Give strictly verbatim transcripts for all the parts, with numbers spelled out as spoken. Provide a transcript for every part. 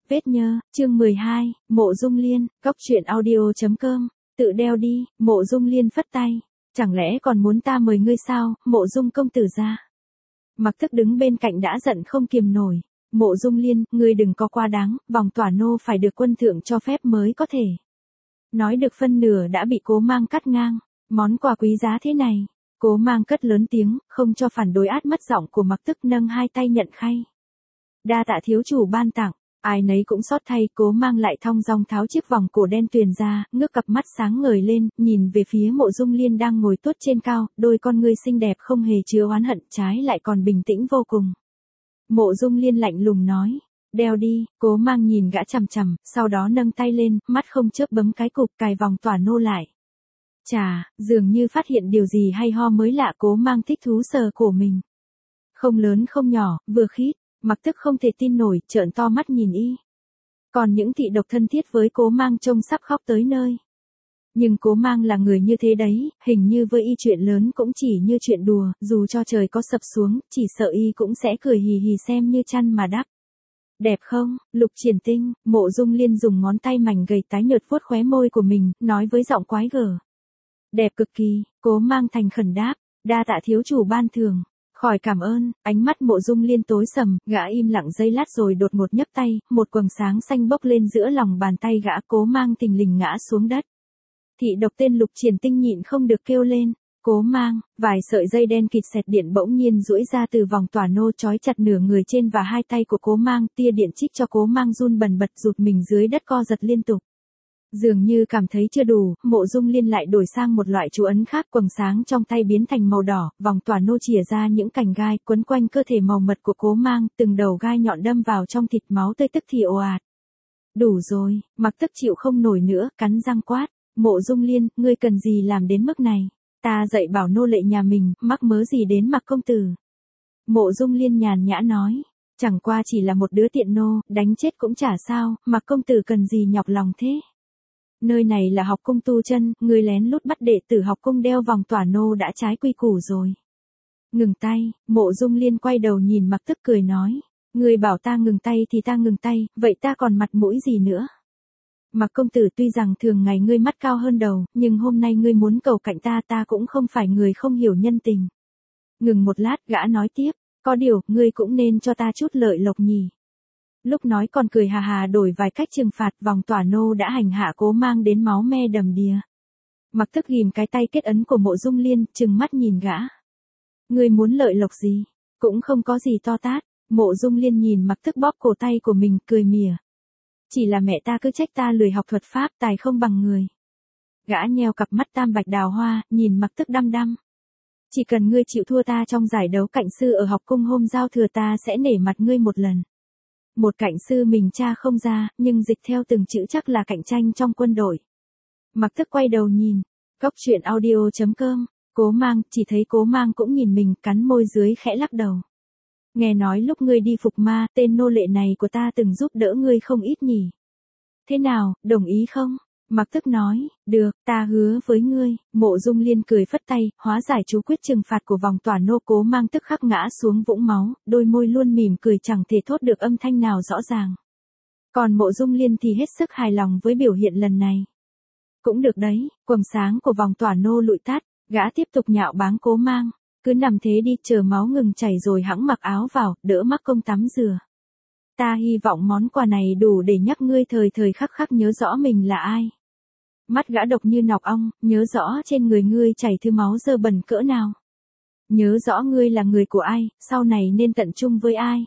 Vết nhơ, chương mười hai, Mộ Dung Liên, Cóc truyện audio.com, tự đeo đi, Mộ Dung Liên phất tay. Chẳng lẽ còn muốn ta mời ngươi sao, Mộ Dung công tử ra. Mặc Tức đứng bên cạnh đã giận không kiềm nổi. Mộ Dung Liên, ngươi đừng có quá đáng, vòng tỏa nô phải được quân thượng cho phép mới có thể. Nói được phân nửa đã bị Cố Mang cắt ngang. Món quà quý giá thế này. Cố Mang cất lớn tiếng, không cho phản đối át mất giọng của Mặc Tức, nâng hai tay nhận khay. Đa tạ thiếu chủ ban tặng. Ai nấy cũng xót thay. Cố Mang lại thong dong tháo chiếc vòng cổ đen tuyền ra, ngước cặp mắt sáng ngời lên, nhìn về phía Mộ Dung Liên đang ngồi tuốt trên cao, đôi con ngươi xinh đẹp không hề chứa oán hận, trái lại còn bình tĩnh vô cùng. Mộ Dung Liên lạnh lùng nói, đeo đi. Cố Mang nhìn gã chằm chằm, sau đó nâng tay lên, mắt không chớp bấm cái cục cài vòng tỏa nô lại. Chà, dường như phát hiện điều gì hay ho mới lạ. Cố Mang thích thú sờ cổ mình. Không lớn không nhỏ, vừa khít. Mặc Tức không thể tin nổi, trợn to mắt nhìn y. Còn những thị độc thân thiết với Cố Mang trông sắp khóc tới nơi. Nhưng Cố Mang là người như thế đấy, hình như với y chuyện lớn cũng chỉ như chuyện đùa, dù cho trời có sập xuống, chỉ sợ y cũng sẽ cười hì hì xem như chăn mà đắp. Đẹp không, Lục Triển Tinh. Mộ Dung Liên dùng ngón tay mảnh gầy tái nhợt vuốt khóe môi của mình, nói với giọng quái gở. Đẹp cực kỳ. Cố Mang thành khẩn đáp, đa tạ thiếu chủ ban thưởng. Khỏi cảm ơn. Ánh mắt Mộ Dung Liên tối sầm, gã im lặng giây lát rồi đột ngột nhấc tay, một quầng sáng xanh bốc lên giữa lòng bàn tay gã. Cố Mang thình lình ngã xuống đất. Thị độc tên Lục Triển Tinh nhịn không được kêu lên. Cố Mang. Vài sợi dây đen kịt xẹt điện bỗng nhiên duỗi ra từ vòng tỏa nô trói chặt nửa người trên và hai tay của Cố Mang, tia điện chích cho Cố Mang run bần bật rụt mình dưới đất co giật liên tục. Dường như cảm thấy chưa đủ, Mộ Dung Liên lại đổi sang một loại chú ấn khác, quầng sáng trong tay biến thành màu đỏ, vòng tỏa nô chìa ra những cành gai quấn quanh cơ thể màu mật của Cố Mang, từng đầu gai nhọn đâm vào trong thịt, máu tươi tức thì ồ ạt. Đủ rồi. Mặc Tức chịu không nổi nữa, cắn răng quát, Mộ Dung Liên, ngươi cần gì làm đến mức này? Ta dạy bảo nô lệ nhà mình, mắc mớ gì đến Mặc công tử? Mộ Dung Liên nhàn nhã nói, chẳng qua chỉ là một đứa tiện nô, đánh chết cũng chả sao, Mặc công tử cần gì nhọc lòng thế? Nơi này là học cung tu chân, ngươi lén lút bắt đệ tử học cung đeo vòng tỏa nô đã trái quy củ rồi. Ngừng tay. Mộ Dung Liên quay đầu nhìn Mặc Tức cười nói, ngươi bảo ta ngừng tay thì ta ngừng tay, vậy ta còn mặt mũi gì nữa? Mặc công tử, tuy rằng thường ngày ngươi mắt cao hơn đầu, nhưng hôm nay ngươi muốn cầu cạnh ta, ta cũng không phải người không hiểu nhân tình. Ngừng một lát, gã nói tiếp, có điều, ngươi cũng nên cho ta chút lợi lộc nhỉ. Lúc nói còn cười hà hà đổi vài cách trừng phạt. Vòng tỏa nô đã hành hạ Cố Mang đến máu me đầm đìa. Mặc Tức ghim cái tay kết ấn của Mộ Dung Liên, trừng mắt nhìn gã. Ngươi muốn lợi lộc gì? Cũng không có gì to tát. Mộ Dung Liên nhìn Mặc Tức bóp cổ tay của mình, cười mỉa. Chỉ là mẹ ta cứ trách ta lười học thuật pháp, tài không bằng người. Gã nheo cặp mắt tam bạch đào hoa, nhìn Mặc Tức đăm đăm. Chỉ cần ngươi chịu thua ta trong giải đấu cạnh sư ở học cung hôm giao thừa, ta sẽ nể mặt ngươi một lần. Một cạnh sư mình tra không ra, nhưng dịch theo từng chữ chắc là cạnh tranh trong quân đội. Mặc Tức quay đầu nhìn. Cóc truyện audio.com. Cố Mang. Chỉ thấy Cố Mang cũng nhìn mình, cắn môi dưới khẽ lắc đầu. Nghe nói lúc ngươi đi phục ma, tên nô lệ này của ta từng giúp đỡ ngươi không ít nhỉ. Thế nào, đồng ý không? Mặc Tức nói, được, ta hứa với ngươi. Mộ Dung Liên cười phất tay, hóa giải chú quyết trừng phạt của vòng tỏa nô. Cố Mang tức khắc ngã xuống vũng máu, đôi môi luôn mỉm cười chẳng thể thốt được âm thanh nào rõ ràng. Còn Mộ Dung Liên thì hết sức hài lòng với biểu hiện lần này. Cũng được đấy. Quầng sáng của vòng tỏa nô lụi tắt, gã tiếp tục nhạo báng Cố Mang. Cứ nằm thế đi, chờ máu ngừng chảy rồi hẵng mặc áo vào, đỡ mắc công tắm rửa. Ta hy vọng món quà này đủ để nhắc ngươi thời thời khắc khắc nhớ rõ mình là ai. Mắt gã độc như nọc ong, nhớ rõ trên người ngươi chảy thứ máu dơ bẩn cỡ nào. Nhớ rõ ngươi là người của ai, sau này nên tận chung với ai.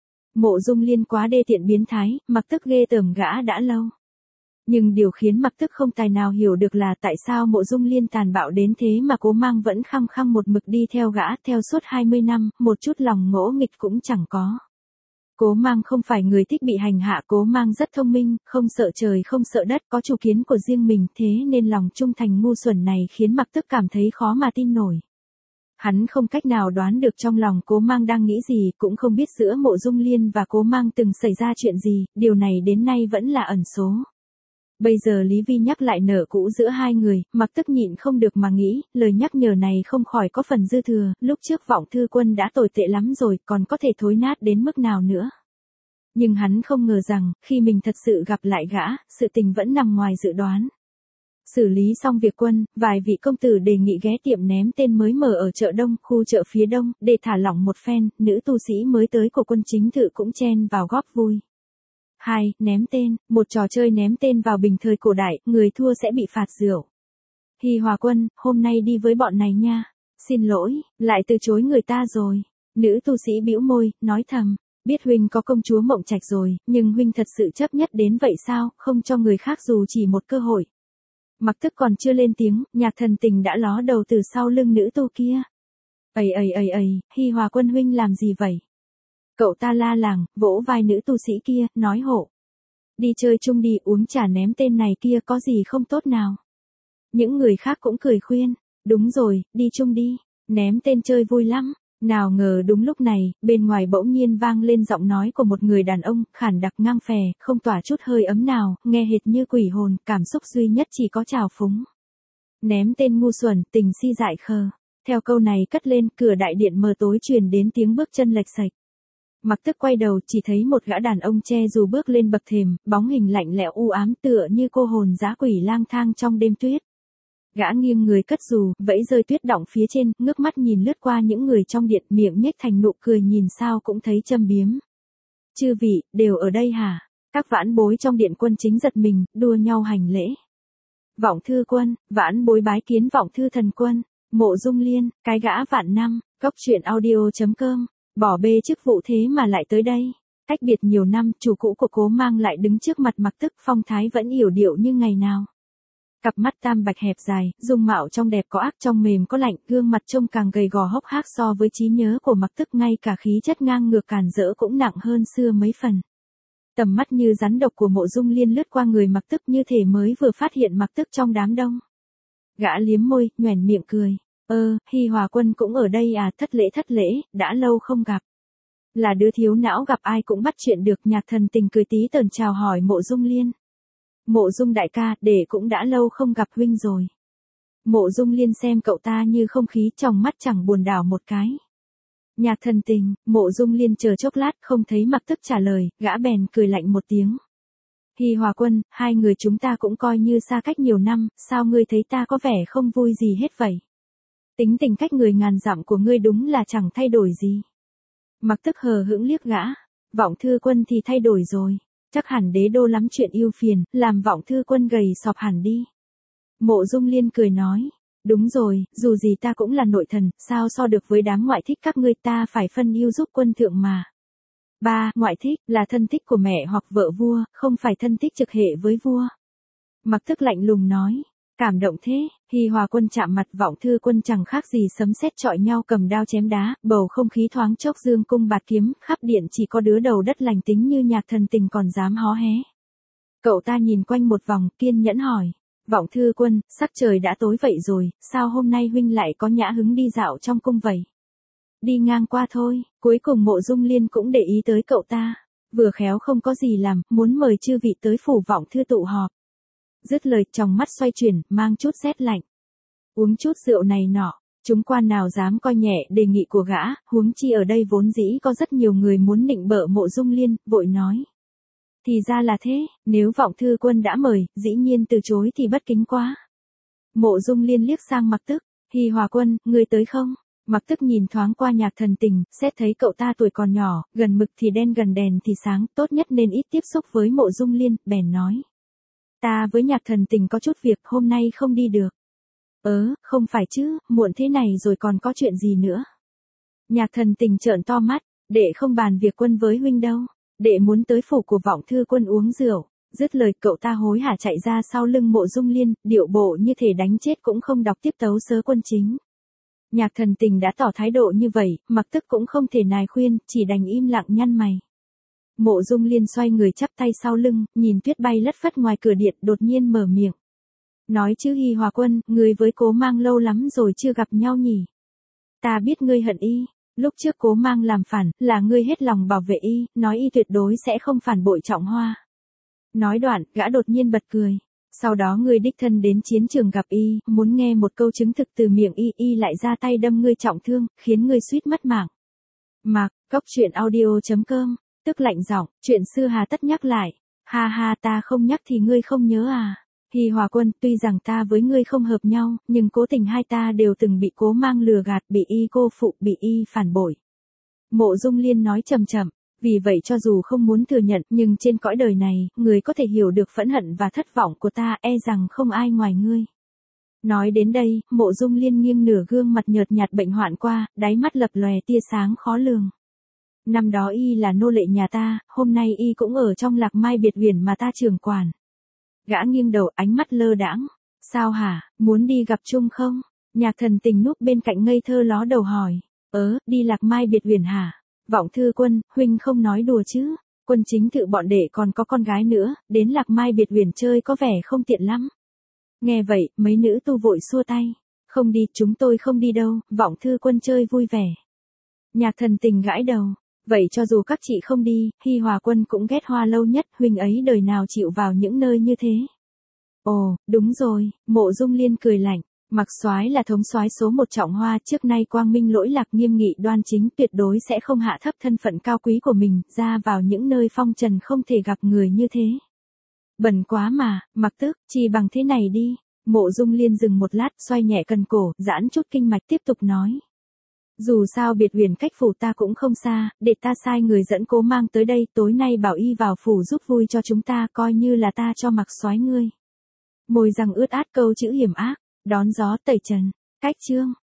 Mộ Dung Liên quá đê tiện biến thái, Mặc Tức ghê tởm gã đã lâu. Nhưng điều khiến Mặc Tức không tài nào hiểu được là tại sao Mộ Dung Liên tàn bạo đến thế mà Cố Mang vẫn khăng khăng một mực đi theo gã, theo suốt hai mươi năm, một chút lòng ngỗ nghịch cũng chẳng có. Cố Mang không phải người thích bị hành hạ, Cố Mang rất thông minh, không sợ trời không sợ đất, có chủ kiến của riêng mình, thế nên lòng trung thành ngu xuẩn này khiến Mặc Tức cảm thấy khó mà tin nổi. Hắn không cách nào đoán được trong lòng Cố Mang đang nghĩ gì, cũng không biết giữa Mộ Dung Liên và Cố Mang từng xảy ra chuyện gì, điều này đến nay vẫn là ẩn số. Bây giờ Lý Vi nhắc lại nợ cũ giữa hai người, Mặc Tức nhịn không được mà nghĩ, lời nhắc nhở này không khỏi có phần dư thừa, lúc trước Vọng Thư Quân đã tồi tệ lắm rồi, còn có thể thối nát đến mức nào nữa. Nhưng hắn không ngờ rằng, khi mình thật sự gặp lại gã, sự tình vẫn nằm ngoài dự đoán. Xử lý xong việc quân, vài vị công tử đề nghị ghé tiệm ném tên mới mở ở chợ Đông, khu chợ phía Đông, để thả lỏng một phen, nữ tu sĩ mới tới của quân chính thự cũng chen vào góp vui. hai. Ném tên, một trò chơi ném tên vào bình thời cổ đại, người thua sẽ bị phạt rượu. Hi Hòa Quân, hôm nay đi với bọn này nha. Xin lỗi, lại từ chối người ta rồi. Nữ tu sĩ bĩu môi, nói thầm, biết huynh có công chúa Mộng Trạch rồi, nhưng huynh thật sự chấp nhất đến vậy sao, không cho người khác dù chỉ một cơ hội. Mặc Tức còn chưa lên tiếng, Nhạc Thần Tình đã ló đầu từ sau lưng nữ tu kia. Ây ây ây ây, Hi Hòa Quân huynh làm gì vậy? Cậu ta la làng, vỗ vai nữ tu sĩ kia, nói hộ. Đi chơi chung đi, uống trà ném tên này kia có gì không tốt nào. Những người khác cũng cười khuyên, đúng rồi, đi chung đi, ném tên chơi vui lắm. Nào ngờ đúng lúc này, bên ngoài bỗng nhiên vang lên giọng nói của một người đàn ông, khản đặc ngang phè, không tỏa chút hơi ấm nào, nghe hệt như quỷ hồn, cảm xúc duy nhất chỉ có trào phúng. Ném tên ngu xuẩn, tình si dại khờ. Theo câu này cất lên, cửa đại điện mờ tối truyền đến tiếng bước chân lệch sạch. Mặc Tức quay đầu, chỉ thấy một gã đàn ông che dù bước lên bậc thềm, bóng hình lạnh lẽo u ám tựa như cô hồn dã quỷ lang thang trong đêm tuyết. Gã nghiêng người cất dù, vẫy rơi tuyết đọng phía trên, ngước mắt nhìn lướt qua những người trong điện, miệng nhếch thành nụ cười nhìn sao cũng thấy châm biếm. Chư vị, đều ở đây hả? Các vãn bối trong điện quân chính giật mình, đua nhau hành lễ. Vọng Thư Quân, vãn bối bái kiến Vọng Thư Thần Quân, Mộ Dung Liên, cái gã vạn năm, Cốc Truyện Audio chấm com, bỏ bê chức vụ thế mà lại tới đây. Cách biệt nhiều năm, chủ cũ của Cố Mang lại đứng trước mặt Mặc Tức, phong thái vẫn yểu điệu như ngày nào. Cặp mắt tam bạch hẹp dài, dung mạo trong đẹp có ác trong mềm có lạnh, gương mặt trông càng gầy gò hốc hác so với trí nhớ của Mặc Tức, ngay cả khí chất ngang ngược càn rỡ cũng nặng hơn xưa mấy phần. Tầm mắt như rắn độc của Mộ Dung Liên lướt qua người Mặc Tức như thể mới vừa phát hiện Mặc Tức trong đám đông. Gã liếm môi, nhoẻn miệng cười, ơ, Hi Hòa Quân cũng ở đây à, thất lễ thất lễ, đã lâu không gặp. Là đứa thiếu não gặp ai cũng bắt chuyện được. Nhạc Thần Tình cười tí tởn chào hỏi Mộ Dung Liên. Mộ Dung đại ca, để cũng đã lâu không gặp huynh rồi. Mộ Dung Liên xem cậu ta như không khí, trong mắt chẳng buồn đảo một cái. Nhạc Thần Tình, Mộ Dung Liên chờ chốc lát không thấy Mặc Tức trả lời, gã bèn cười lạnh một tiếng. Hi Hòa Quân, hai người chúng ta cũng coi như xa cách nhiều năm, sao ngươi thấy ta có vẻ không vui gì hết vậy? Tính tình cách người ngàn dặm của ngươi đúng là chẳng thay đổi gì. Mặc Tức hờ hững liếc gã, Vọng Thư Quân thì thay đổi rồi. Chắc hẳn đế đô lắm chuyện ưu phiền, làm Vọng Thư Quân gầy sọp hẳn đi. Mộ Dung Liên cười nói, đúng rồi, dù gì ta cũng là nội thần, sao so được với đám ngoại thích các ngươi, ta phải phân ưu giúp quân thượng mà. ba. Ngoại thích, là thân thích của mẹ hoặc vợ vua, không phải thân thích trực hệ với vua. Mặc Tức lạnh lùng nói, cảm động thế. Hi Hòa Quân chạm mặt Vọng Thư Quân chẳng khác gì sấm sét chọi nhau, cầm đao chém đá, bầu không khí thoáng chốc dương cung bạt kiếm, khắp điện chỉ có đứa đầu đất lành tính như Nhạc Thần Tình còn dám hó hé. Cậu ta nhìn quanh một vòng, kiên nhẫn hỏi, Vọng Thư Quân, sắc trời đã tối vậy rồi, sao hôm nay huynh lại có nhã hứng đi dạo trong cung vậy? Đi ngang qua thôi. Cuối cùng Mộ Dung Liên cũng để ý tới cậu ta, vừa khéo không có gì làm, muốn mời chư vị tới phủ Vọng Thư tụ họp. Dứt lời, trong mắt xoay chuyển, mang chút rét lạnh. Uống chút rượu này nọ, chúng quan nào dám coi nhẹ đề nghị của gã, huống chi ở đây vốn dĩ có rất nhiều người muốn nịnh bợ Mộ Dung Liên, vội nói. Thì ra là thế, nếu Vọng Thư Quân đã mời, dĩ nhiên từ chối thì bất kính quá. Mộ Dung Liên liếc sang Mặc Tức, Hi Hòa Quân, ngươi tới không? Mặc Tức nhìn thoáng qua Nhạc Thần Tình, xét thấy cậu ta tuổi còn nhỏ, gần mực thì đen gần đèn thì sáng, tốt nhất nên ít tiếp xúc với Mộ Dung Liên, bèn nói. Ta với Nhạc Thần Tình có chút việc, hôm nay không đi được. Ớ, không phải chứ, muộn thế này rồi còn có chuyện gì nữa? Nhạc Thần Tình trợn to mắt, đệ không bàn việc quân với huynh đâu, đệ muốn tới phủ của Vọng Thư Quân uống rượu. Dứt lời, cậu ta hối hả chạy ra sau lưng Mộ Dung Liên, điệu bộ như thể đánh chết cũng không đọc tiếp tấu sớ quân chính. Nhạc Thần Tình đã tỏ thái độ như vậy, Mặc Tức cũng không thể nài khuyên, chỉ đành im lặng nhăn mày. Mộ Dung Liên xoay người chắp tay sau lưng, nhìn tuyết bay lất phất ngoài cửa điện, đột nhiên mở miệng. Nói chứ Hi Hòa Quân, ngươi với Cố Mang lâu lắm rồi chưa gặp nhau nhỉ? Ta biết ngươi hận y, lúc trước Cố Mang làm phản, là ngươi hết lòng bảo vệ y, nói y tuyệt đối sẽ không phản bội Trọng Hoa. Nói đoạn, gã đột nhiên bật cười. Sau đó ngươi đích thân đến chiến trường gặp y, muốn nghe một câu chứng thực từ miệng y, y lại ra tay đâm ngươi trọng thương, khiến ngươi suýt mất mạng. Mạc, Cốc Truyện Audio chấm com tức lạnh giọng, chuyện xưa hà tất nhắc lại. Ha ha, ta không nhắc thì ngươi không nhớ à? Hi Hòa Quân, tuy rằng ta với ngươi không hợp nhau, nhưng cố tình hai ta đều từng bị Cố Mang lừa gạt, bị y cô phụ, bị y phản bội. Mộ Dung Liên nói chậm chậm, vì vậy cho dù không muốn thừa nhận, nhưng trên cõi đời này, người có thể hiểu được phẫn hận và thất vọng của ta, e rằng không ai ngoài ngươi. Nói đến đây, Mộ Dung Liên nghiêng nửa gương mặt nhợt nhạt bệnh hoạn qua, đáy mắt lập lòe tia sáng khó lường. Năm đó y là nô lệ nhà ta, hôm nay y cũng ở trong Lạc Mai biệt viện mà ta trưởng quản. Gã nghiêng đầu, ánh mắt lơ đãng. Sao hả, muốn đi gặp chung không? Nhạc Thần Tình núp bên cạnh ngây thơ ló đầu hỏi. Ớ, đi Lạc Mai biệt viện hả? Vọng Thư Quân, huynh không nói đùa chứ? Quân chính tự bọn đệ còn có con gái nữa, đến Lạc Mai biệt viện chơi có vẻ không tiện lắm. Nghe vậy, mấy nữ tu vội xua tay. Không đi, chúng tôi không đi đâu, Vọng Thư Quân chơi vui vẻ. Nhạc Thần Tình gãi đầu. Vậy cho dù các chị không đi, Hi Hòa Quân cũng ghét Hoa Lâu Nhất, huynh ấy đời nào chịu vào những nơi như thế. Ồ, đúng rồi, Mộ Dung Liên cười lạnh, Mạc Soái là thống soái số một Trọng Hoa, trước nay quang minh lỗi lạc nghiêm nghị đoan chính, tuyệt đối sẽ không hạ thấp thân phận cao quý của mình, ra vào những nơi phong trần không thể gặp người như thế. Bẩn quá mà, Mặc Tức, chỉ bằng thế này đi. Mộ Dung Liên dừng một lát, xoay nhẹ cần cổ, giãn chút kinh mạch tiếp tục nói. Dù sao biệt viện cách phủ ta cũng không xa, để ta sai người dẫn Cố Mang tới đây, tối nay bảo y vào phủ giúp vui cho chúng ta, coi như là ta cho Mạc Soái ngươi. Môi răng ướt át câu chữ hiểm ác, đón gió tẩy trần, cách chương.